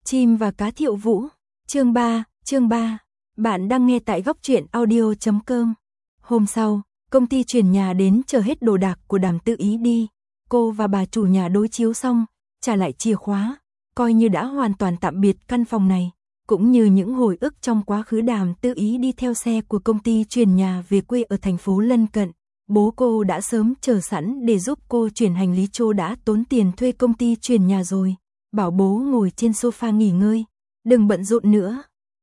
Chim và cá Thiệu Vũ, chương 3, bạn đang nghe tại góc truyện audio.com. Hôm sau, công ty chuyển nhà đến chờ hết đồ đạc của Đàm Tư Ý đi. Cô và bà chủ nhà đối chiếu xong, trả lại chìa khóa, coi như đã hoàn toàn tạm biệt căn phòng này. Cũng như những hồi ức trong quá khứ, Đàm Tư Ý đi theo xe của công ty chuyển nhà về quê ở thành phố lân cận. Bố cô đã sớm chờ sẵn để giúp cô chuyển hành lý, cô đã tốn tiền thuê công ty chuyển nhà rồi. Bảo bố ngồi trên sofa nghỉ ngơi, đừng bận rộn nữa.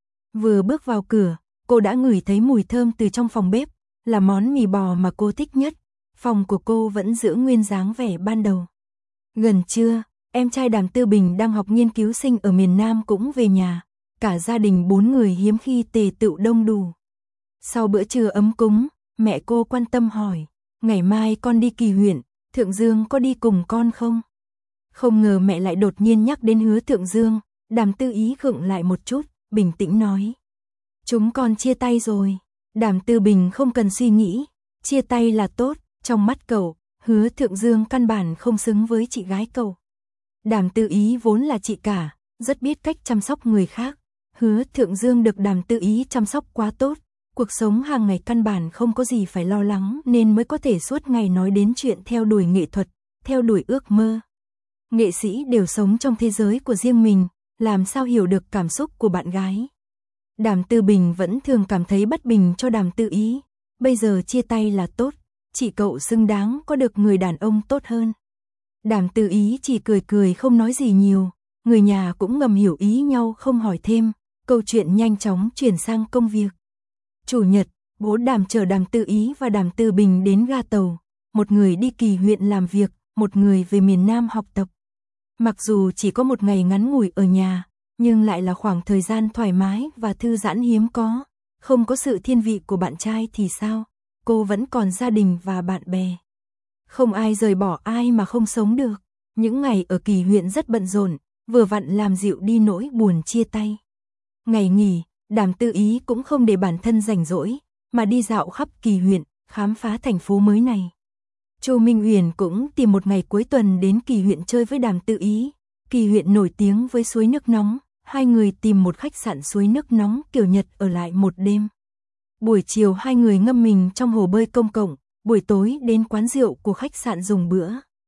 Vừa bước vào cửa, cô đã ngửi thấy mùi thơm từ trong phòng bếp, là món mì bò mà cô thích nhất. Phòng của cô vẫn giữ nguyên dáng vẻ ban đầu. Gần trưa, em trai Đàm Tư Bình đang học nghiên cứu sinh ở miền Nam cũng về nhà. Cả gia đình 4 người hiếm khi tề tựu đông đủ. Sau bữa trưa ấm cúng, mẹ cô quan tâm hỏi, ngày mai con đi Kỳ huyện, Thượng Dương có đi cùng con không? Không ngờ mẹ lại đột nhiên nhắc đến Hứa Thượng Dương. Đàm Tư Ý khựng lại một chút, bình tĩnh nói, chúng con chia tay rồi. Đàm Tư Bình không cần suy nghĩ, chia tay là tốt, trong mắt cậu, Hứa Thượng Dương căn bản không xứng với chị gái cậu. Đàm Tư Ý vốn là chị cả, rất biết cách chăm sóc người khác. Hứa Thượng Dương được Đàm Tư Ý chăm sóc quá tốt, cuộc sống hàng ngày căn bản không có gì phải lo lắng nên mới có thể suốt ngày nói đến chuyện theo đuổi nghệ thuật, theo đuổi ước mơ. Nghệ sĩ đều sống trong thế giới của riêng mình, làm sao hiểu được cảm xúc của bạn gái. Đàm Tư Bình vẫn thường cảm thấy bất bình cho Đàm Tư Ý, bây giờ chia tay là tốt, chị cậu xứng đáng có được người đàn ông tốt hơn. Đàm Tư Ý chỉ cười cười không nói gì nhiều, người nhà cũng ngầm hiểu ý nhau không hỏi thêm, câu chuyện nhanh chóng chuyển sang công việc. Chủ nhật, bố Đàm chở Đàm Tư Ý và Đàm Tư Bình đến ga tàu, một người đi Kỳ huyện làm việc, một người về miền Nam học tập. Mặc dù chỉ có một ngày ngắn ngủi ở nhà, nhưng lại là khoảng thời gian thoải mái và thư giãn hiếm có. Không có sự thiên vị của bạn trai thì sao? Cô vẫn còn gia đình và bạn bè. Không ai rời bỏ ai mà không sống được. Những ngày ở Kỳ huyện rất bận rộn, vừa vặn làm dịu đi nỗi buồn chia tay. Ngày nghỉ, Đàm Tư Ý cũng không để bản thân rảnh rỗi, mà đi dạo khắp Kỳ huyện, khám phá thành phố mới này. Chu Minh Uyển cũng tìm một ngày cuối tuần đến Kỳ huyện chơi với Đàm Tư Ý. Kỳ huyện nổi tiếng với suối nước nóng, hai người tìm một khách sạn suối nước nóng kiểu Nhật ở lại một đêm. Buổi chiều hai người ngâm mình trong hồ bơi công cộng, buổi tối đến quán rượu của khách sạn dùng bữa.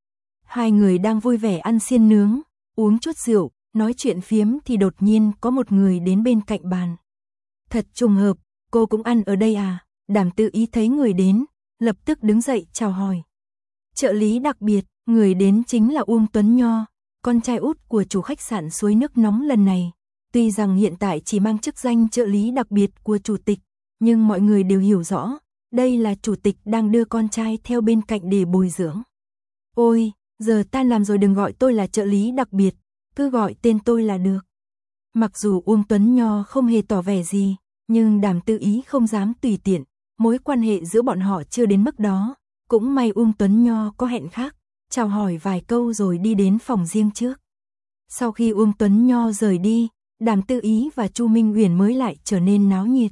Hai người đang vui vẻ ăn xiên nướng, uống chút rượu, nói chuyện phiếm thì đột nhiên có một người đến bên cạnh bàn. Thật trùng hợp, cô cũng ăn ở đây à? Đàm Tư Ý thấy người đến, lập tức đứng dậy chào hỏi. Trợ lý đặc biệt, người đến chính là Uông Tuấn Nho, con trai út của chủ khách sạn suối nước nóng lần này. Tuy rằng hiện tại chỉ mang chức danh trợ lý đặc biệt của chủ tịch, nhưng mọi người đều hiểu rõ, đây là chủ tịch đang đưa con trai theo bên cạnh để bồi dưỡng. Ôi, giờ tan làm rồi, đừng gọi tôi là trợ lý đặc biệt, cứ gọi tên tôi là được. Mặc dù Uông Tuấn Nho không hề tỏ vẻ gì, nhưng Đàm Tư Ý không dám tùy tiện, mối quan hệ giữa bọn họ chưa đến mức đó. Cũng may Uông Tuấn Nho có hẹn khác, chào hỏi vài câu rồi đi đến phòng riêng trước. Sau khi Uông Tuấn Nho rời đi, Đàm Tư Ý và Chu Minh Uyển mới lại trở nên náo nhiệt.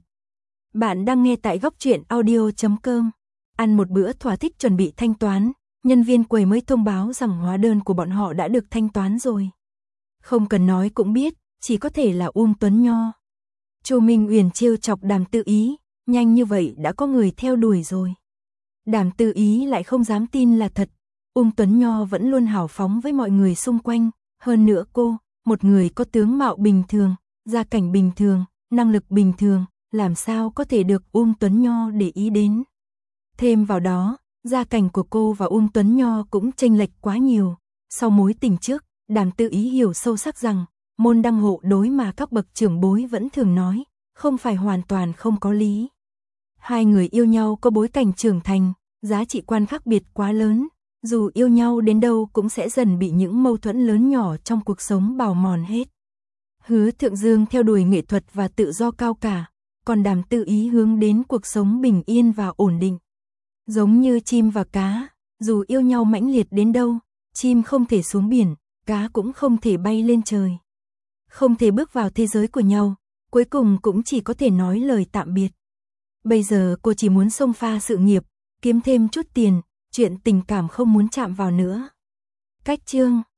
Bạn đang nghe tại góc truyện audio.com. Ăn một bữa thỏa thích chuẩn bị thanh toán, nhân viên quầy mới thông báo rằng hóa đơn của bọn họ đã được thanh toán rồi. Không cần nói cũng biết, chỉ có thể là Uông Tuấn Nho. Chu Minh Uyển trêu chọc Đàm Tư Ý, nhanh như vậy đã có người theo đuổi rồi. Đàm Tư Ý lại không dám tin là thật. Uông Tuấn Nho vẫn luôn hào phóng với mọi người xung quanh. Hơn nữa cô, một người có tướng mạo bình thường, gia cảnh bình thường, năng lực bình thường, làm sao có thể được Uông Tuấn Nho để ý đến. Thêm vào đó, gia cảnh của cô và Uông Tuấn Nho cũng chênh lệch quá nhiều. Sau mối tình trước, Đàm Tư Ý hiểu sâu sắc rằng, môn đăng hộ đối mà các bậc trưởng bối vẫn thường nói, không phải hoàn toàn không có lý. Hai người yêu nhau có bối cảnh trưởng thành, giá trị quan khác biệt quá lớn, dù yêu nhau đến đâu cũng sẽ dần bị những mâu thuẫn lớn nhỏ trong cuộc sống bào mòn hết. Hứa Thượng Dương theo đuổi nghệ thuật và tự do cao cả, còn Đàm Tư Ý hướng đến cuộc sống bình yên và ổn định. Giống như chim và cá, dù yêu nhau mãnh liệt đến đâu, chim không thể xuống biển, cá cũng không thể bay lên trời. Không thể bước vào thế giới của nhau, cuối cùng cũng chỉ có thể nói lời tạm biệt. Bây giờ cô chỉ muốn xông pha sự nghiệp, kiếm thêm chút tiền, chuyện tình cảm không muốn chạm vào nữa. Cách chương